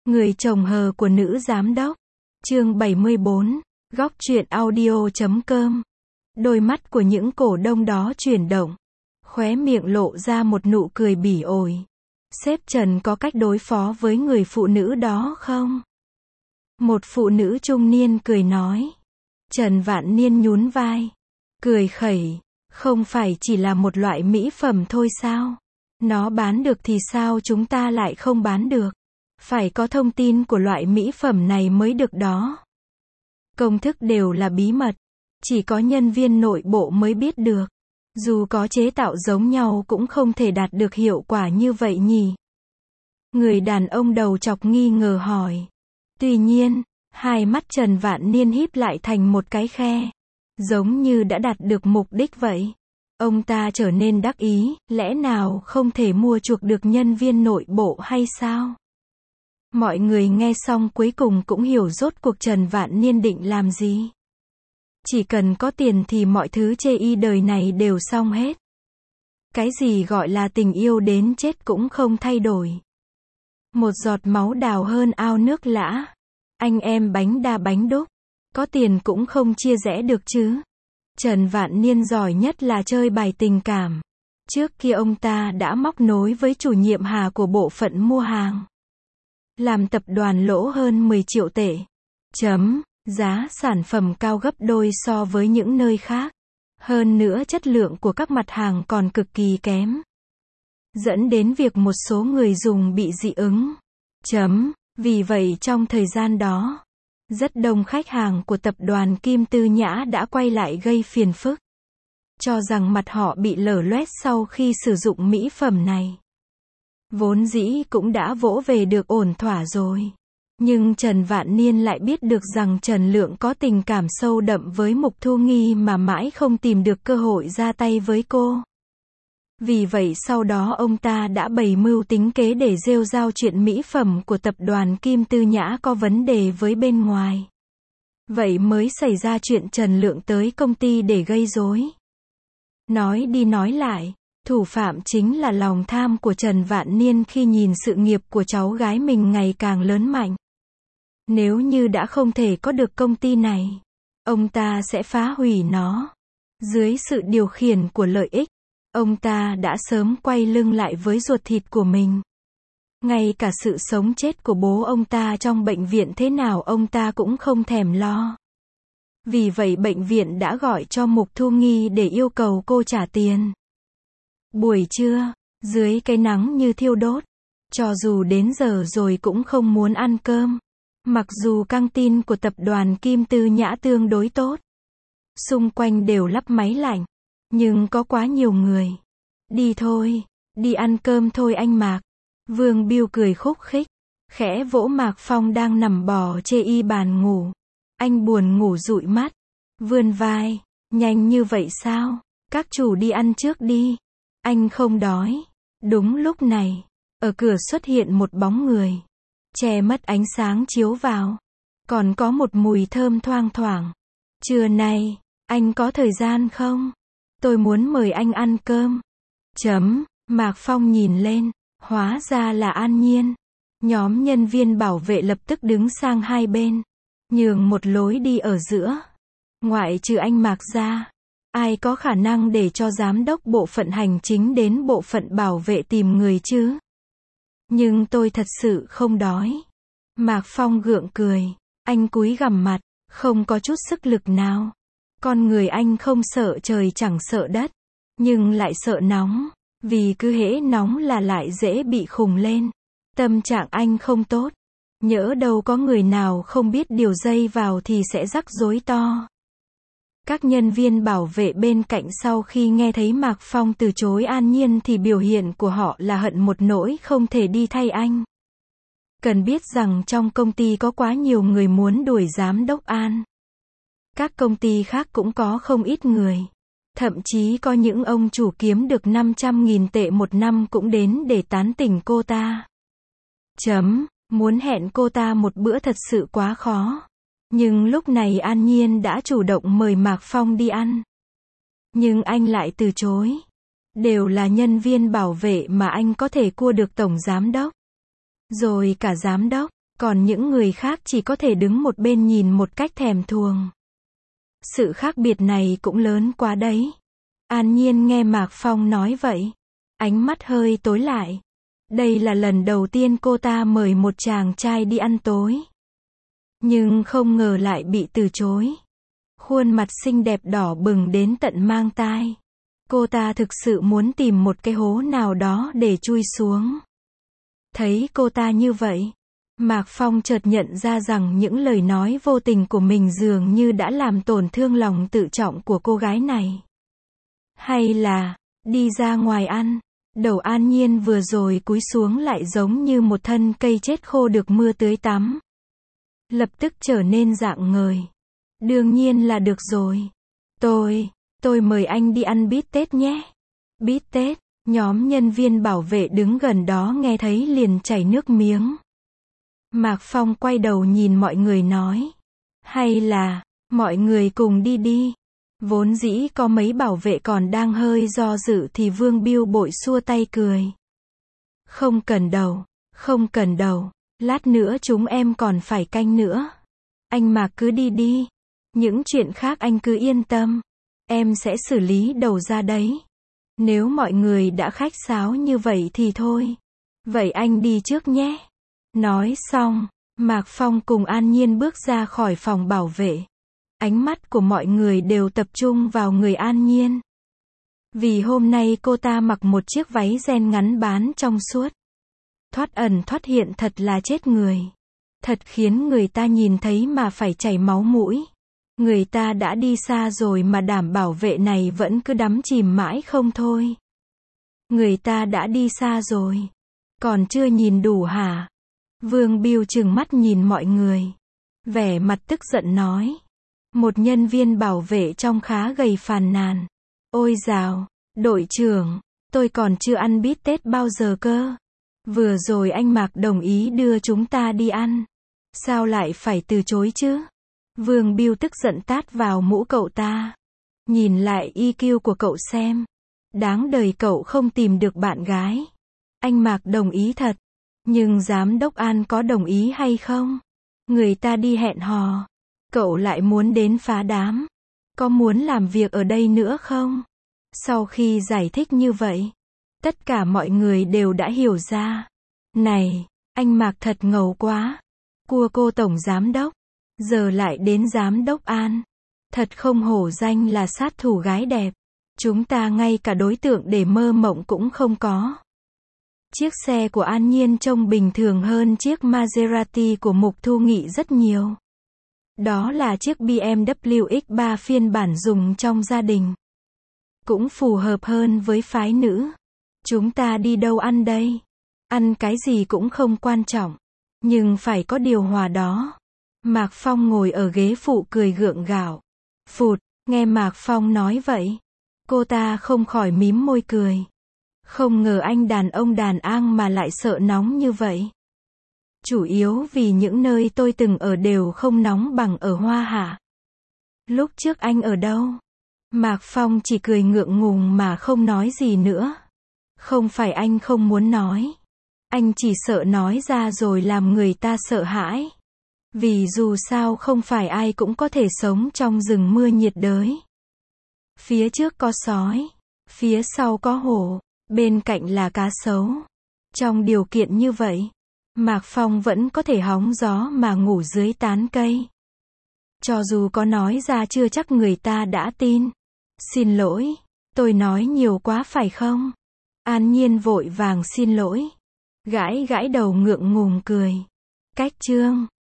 Người chồng hờ của nữ giám đốc. Chương 74. Góc truyện audio.com. Đôi mắt của những cổ đông đó chuyển động. Khóe miệng lộ ra một nụ cười bỉ ổi. Sếp Trần có cách đối phó với người phụ nữ đó không? Một phụ nữ trung niên cười nói. Trần Vạn Niên nhún vai. Cười khẩy. Không phải chỉ là một loại mỹ phẩm thôi sao? Nó bán được thì sao chúng ta lại không bán được? Phải có thông tin của loại mỹ phẩm này mới được đó. Công thức đều là bí mật. Chỉ có nhân viên nội bộ mới biết được. Dù có chế tạo giống nhau cũng không thể đạt được hiệu quả như vậy nhỉ? Người đàn ông đầu chọc nghi ngờ hỏi. Tuy nhiên, hai mắt Trần Vạn Niên híp lại thành một cái khe. Giống như đã đạt được mục đích vậy. Ông ta trở nên đắc ý, lẽ nào không thể mua chuộc được nhân viên nội bộ hay sao? Mọi người nghe xong cuối cùng cũng hiểu rốt cuộc Trần Vạn Niên định làm gì. Chỉ cần có tiền thì mọi thứ chê y đời này đều xong hết. Cái gì gọi là tình yêu đến chết cũng không thay đổi. Một giọt máu đào hơn ao nước lã. Anh em bánh đa bánh đúc. Có tiền cũng không chia rẽ được chứ. Trần Vạn Niên giỏi nhất là chơi bài tình cảm. Trước kia ông ta đã móc nối với chủ nhiệm Hà của bộ phận mua hàng. Làm tập đoàn lỗ hơn 10 triệu tệ. Giá sản phẩm cao gấp đôi so với những nơi khác. Hơn nữa chất lượng của các mặt hàng còn cực kỳ kém. Dẫn đến việc một số người dùng bị dị ứng. Vì vậy trong thời gian đó, rất đông khách hàng của tập đoàn Kim Tư Nhã đã quay lại gây phiền phức. Cho rằng mặt họ bị lở loét sau khi sử dụng mỹ phẩm này. Vốn dĩ cũng đã vỗ về được ổn thỏa rồi. Nhưng Trần Vạn Niên lại biết được rằng Trần Lượng có tình cảm sâu đậm với Mục Thu Nghi mà mãi không tìm được cơ hội ra tay với cô. Vì vậy sau đó ông ta đã bày mưu tính kế để rêu rao chuyện mỹ phẩm của tập đoàn Kim Tư Nhã có vấn đề với bên ngoài. Vậy mới xảy ra chuyện Trần Lượng tới công ty để gây rối. Nói đi nói lại, thủ phạm chính là lòng tham của Trần Vạn Niên khi nhìn sự nghiệp của cháu gái mình ngày càng lớn mạnh. Nếu như đã không thể có được công ty này, ông ta sẽ phá hủy nó. Dưới sự điều khiển của lợi ích, ông ta đã sớm quay lưng lại với ruột thịt của mình. Ngay cả sự sống chết của bố ông ta trong bệnh viện thế nào ông ta cũng không thèm lo. Vì vậy bệnh viện đã gọi cho Mục Thu Nghi để yêu cầu cô trả tiền. Buổi trưa, dưới cái nắng như thiêu đốt, cho dù đến giờ rồi cũng không muốn ăn cơm. Mặc dù căng tin của tập đoàn Kim Tư Nhã tương đối tốt. Xung quanh đều lắp máy lạnh. Nhưng có quá nhiều người. Đi thôi, đi ăn cơm thôi anh Mạc. Vương Biêu cười khúc khích. Khẽ vỗ Mạc Phong đang nằm bò chê y bàn ngủ. Anh buồn ngủ dụi mắt. Vươn vai. Nhanh như vậy sao? Các chủ đi ăn trước đi. Anh không đói. Đúng lúc này, ở cửa xuất hiện một bóng người. Che mất ánh sáng chiếu vào. Còn có một mùi thơm thoang thoảng. Trưa nay, anh có thời gian không? Tôi muốn mời anh ăn cơm. Mạc Phong nhìn lên. Hóa ra là An Nhiên. Nhóm nhân viên bảo vệ lập tức đứng sang hai bên. Nhường một lối đi ở giữa. Ngoại trừ anh Mạc ra. Ai có khả năng để cho giám đốc bộ phận hành chính đến bộ phận bảo vệ tìm người chứ? Nhưng tôi thật sự không đói. Mạc Phong gượng cười. Anh cúi gằm mặt. Không có chút sức lực nào. Con người anh không sợ trời chẳng sợ đất. Nhưng lại sợ nóng. Vì cứ hễ nóng là lại dễ bị khùng lên. Tâm trạng anh không tốt. Nhỡ đâu có người nào không biết điều dây vào thì sẽ rắc rối to. Các nhân viên bảo vệ bên cạnh sau khi nghe thấy Mạc Phong từ chối An Nhiên thì biểu hiện của họ là hận một nỗi không thể đi thay anh. Cần biết rằng trong công ty có quá nhiều người muốn đuổi giám đốc An. Các công ty khác cũng có không ít người. Thậm chí có những ông chủ kiếm được 500.000 tệ một năm cũng đến để tán tỉnh cô ta. Muốn hẹn cô ta một bữa thật sự quá khó. Nhưng lúc này An Nhiên đã chủ động mời Mạc Phong đi ăn. Nhưng anh lại từ chối. Đều là nhân viên bảo vệ mà anh có thể cua được tổng giám đốc. Rồi cả giám đốc, Còn những người khác chỉ có thể đứng một bên nhìn một cách thèm thuồng. Sự khác biệt này cũng lớn quá đấy. An Nhiên nghe Mạc Phong nói vậy. Ánh mắt hơi tối lại. Đây là lần đầu tiên cô ta mời một chàng trai đi ăn tối. Nhưng không ngờ lại bị từ chối. Khuôn mặt xinh đẹp đỏ bừng đến tận mang tai. Cô ta thực sự muốn tìm một cái hố nào đó để chui xuống. Thấy cô ta như vậy, Mạc Phong chợt nhận ra rằng những lời nói vô tình của mình dường như đã làm tổn thương lòng tự trọng của cô gái này. Hay là, đi ra ngoài ăn, đầu An Nhiên vừa rồi cúi xuống lại giống như một thân cây chết khô được mưa tưới tắm. Lập tức trở nên rạng ngời. Đương nhiên là được rồi. Tôi mời anh đi ăn bít tết nhé. Bít tết, nhóm nhân viên bảo vệ đứng gần đó nghe thấy liền chảy nước miếng. Mạc Phong quay đầu nhìn mọi người nói. Hay là, mọi người cùng đi đi. Vốn dĩ có mấy bảo vệ còn đang hơi do dự thì Vương Biêu bội xua tay cười. Không cần đâu, lát nữa chúng em còn phải canh nữa. Anh Mạc cứ đi đi. Những chuyện khác anh cứ yên tâm. Em sẽ xử lý đầu ra đấy. Nếu mọi người đã khách sáo như vậy thì thôi. Vậy anh đi trước nhé. Nói xong, Mạc Phong cùng An Nhiên bước ra khỏi phòng bảo vệ. Ánh mắt của mọi người đều tập trung vào người An Nhiên. Vì hôm nay cô ta mặc một chiếc váy ren ngắn bán trong suốt. Thoát ẩn thoát hiện thật là chết người. Thật khiến người ta nhìn thấy mà phải chảy máu mũi. Người ta đã đi xa rồi mà đảm bảo vệ này vẫn cứ đắm chìm mãi không thôi. Người ta đã đi xa rồi. Còn chưa nhìn đủ hả? Vương Biêu trừng mắt nhìn mọi người. Vẻ mặt tức giận nói. Một nhân viên bảo vệ trông khá gầy phàn nàn. Ôi dào, đội trưởng, tôi còn chưa ăn bít tết bao giờ cơ. Vừa rồi anh Mạc đồng ý đưa chúng ta đi ăn. Sao lại phải từ chối chứ? Vương Biêu tức giận tát vào mũ cậu ta. Nhìn lại EQ của cậu xem. Đáng đời cậu không tìm được bạn gái. Anh Mạc đồng ý thật. Nhưng giám đốc An có đồng ý hay không? Người ta đi hẹn hò. Cậu lại muốn đến phá đám. Có muốn làm việc ở đây nữa không? Sau khi giải thích như vậy, tất cả mọi người đều đã hiểu ra. Này, anh Mạc thật ngầu quá. Cua cô tổng giám đốc. Giờ lại đến giám đốc An. Thật không hổ danh là sát thủ gái đẹp. Chúng ta ngay cả đối tượng để mơ mộng cũng không có. Chiếc xe của An Nhiên trông bình thường hơn chiếc Maserati của Mục Thu Nghị rất nhiều. Đó là chiếc BMW X3 phiên bản dùng trong gia đình. Cũng phù hợp hơn với phái nữ. Chúng ta đi đâu ăn đây? Ăn cái gì cũng không quan trọng. Nhưng phải có điều hòa đó. Mạc Phong ngồi ở ghế phụ cười gượng gạo. Phụt, nghe Mạc Phong nói vậy. Cô ta không khỏi mím môi cười. Không ngờ anh đàn ông đàn ang mà lại sợ nóng như vậy. Chủ yếu vì những nơi tôi từng ở đều không nóng bằng ở Hoa Hạ. Lúc trước anh ở đâu? Mạc Phong chỉ cười ngượng ngùng mà không nói gì nữa. Không phải anh không muốn nói. Anh chỉ sợ nói ra rồi làm người ta sợ hãi. Vì dù sao không phải ai cũng có thể sống trong rừng mưa nhiệt đới. Phía trước có sói, phía sau có hổ, bên cạnh là cá sấu. Trong điều kiện như vậy, Mạc Phong vẫn có thể hóng gió mà ngủ dưới tán cây. Cho dù có nói ra chưa chắc người ta đã tin. Xin lỗi, tôi nói nhiều quá phải không? An Nhiên vội vàng xin lỗi. Gãi gãi đầu ngượng ngùng cười. Cách chương